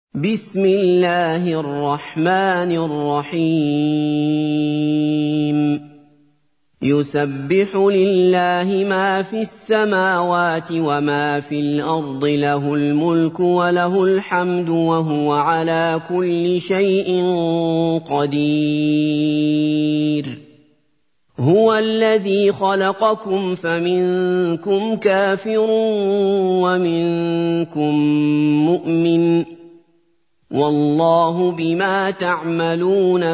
بسم الله الرحمن الرحيم يسبح لله ما في السماوات وما في الأرض له الملك وله الحمد وهو على كل شيء قدير هو الذي خلقكم فمنكم كافر ومنكم مؤمن والله بما تعملون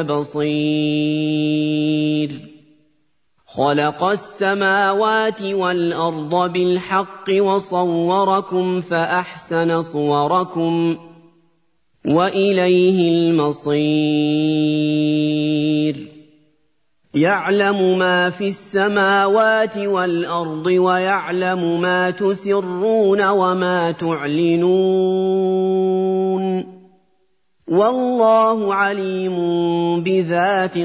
بصير خلق السماوات والأرض بالحق وصوركم فأحسن صوركم وإليه المصير يعلم ما في السماوات والأرض ويعلم ما تسرون وما تعلنون والله عليم بذات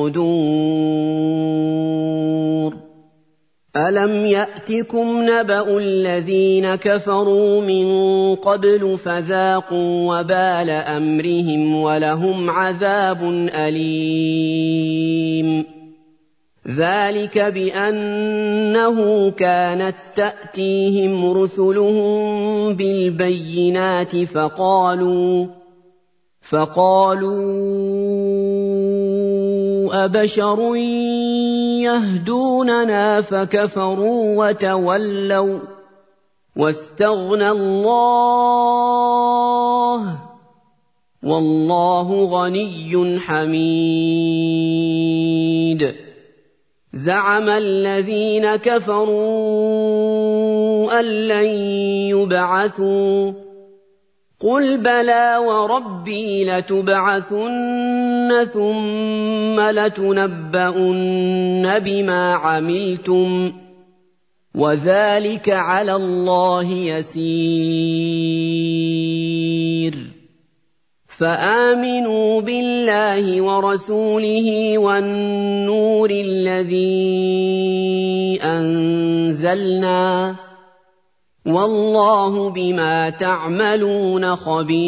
الصدور ألم يأتكم نبأ الذين كفروا من قبل فذاقوا وبال أمرهم ولهم عذاب أليم ذلك بأنه كانت تأتيهم رسلهم بالبينات فقالوا أبشر يهدوننا فكفروا وتولوا واستغنى الله والله غني حميد زعم الذين كفروا أن لن يبعثوا قل بلى وربي لتبعثن ثم لتنبؤن بما عملتم وذلك على الله يسير فآمنوا بالله ورسوله والنور الذي أنزلنا والله بما تعملون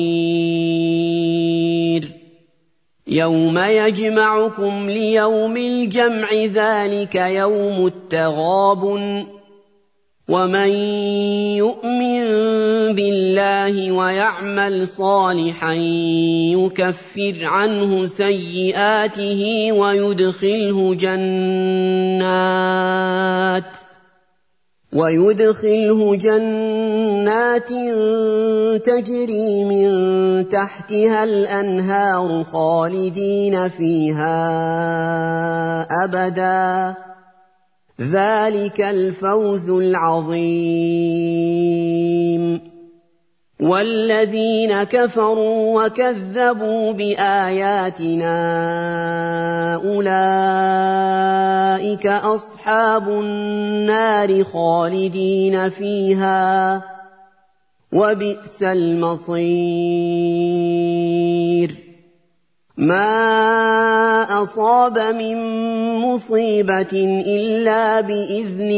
خبير يوم يجمعكم ليوم الجمع ذلك يوم التغابن ومن يؤمن بالله ويعمل صالحا يكفر عنه سيئاته ويدخله جنات تجري من تحتها الأنهار خالدين فيها أبدا ذلك الفوز العظيم والذين كفروا وكذبوا بآياتنا أولئك أصحاب النار خالدين فيها وبئس المصير ما أصاب من مصيبة إلا بإذن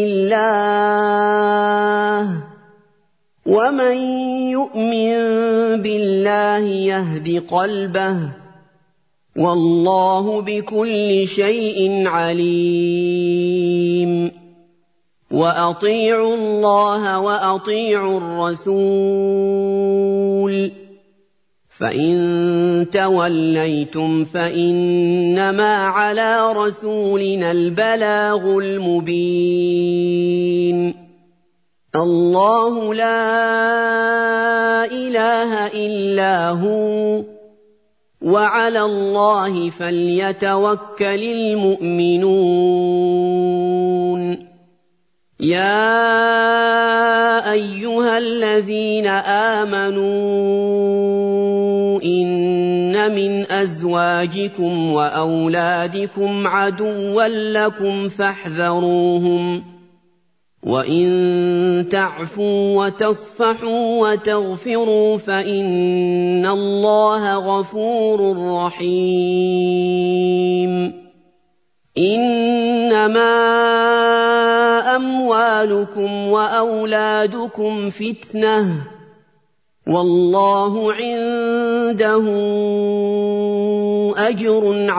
الله ومن يؤمن بالله يهد قلبه والله بكل شيء عليم وأطيعوا الله وأطيعوا الرسول فإن توليتم فإنما على رسولنا البلاغ المبين الله لا إله إلا هو وعلى الله فليتوكل المؤمنون يا أيها الذين آمنوا إن من أزواجكم وأولادكم عدوا لكم فاحذروهم وإن تعفوا وتصفحوا وتغفروا فإن الله غفور رحيم إنما أموالكم وأولادكم فتنة وَاللَّهُ عِندَهُ أَجْرٌ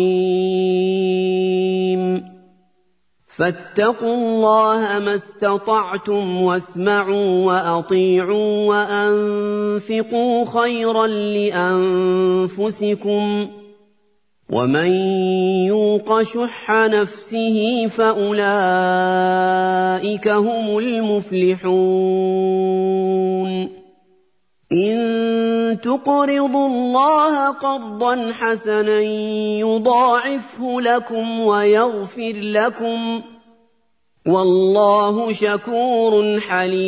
عَظِيمٌ فَاتَّقُوا اللَّهَ مَا اسْتَطَعْتُمْ وَاسْمَعُوا وَأَطِيعُوا وَأَنفِقُوا خَيْرًا لِّأَنفُسِكُمْ ۗ وَمَن يُوقَ شُحَّ نَفْسِهِ فَأُولَٰئِكَ هُمُ الْمُفْلِحُونَ إِن تُقْرِضُوا اللَّهَ قَرْضًا حَسَنًا يُضَاعِفْهُ لَكُمْ وَيَغْفِرْ لَكُمْ ۚ وَاللَّهُ شَكُورٌ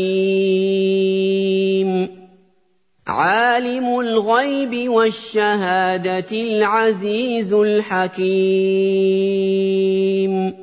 حَلِيمٌ عَالِمُ الْغَيْبِ وَالشَّهَادَةِ الْعَزِيزُ الْحَكِيمُ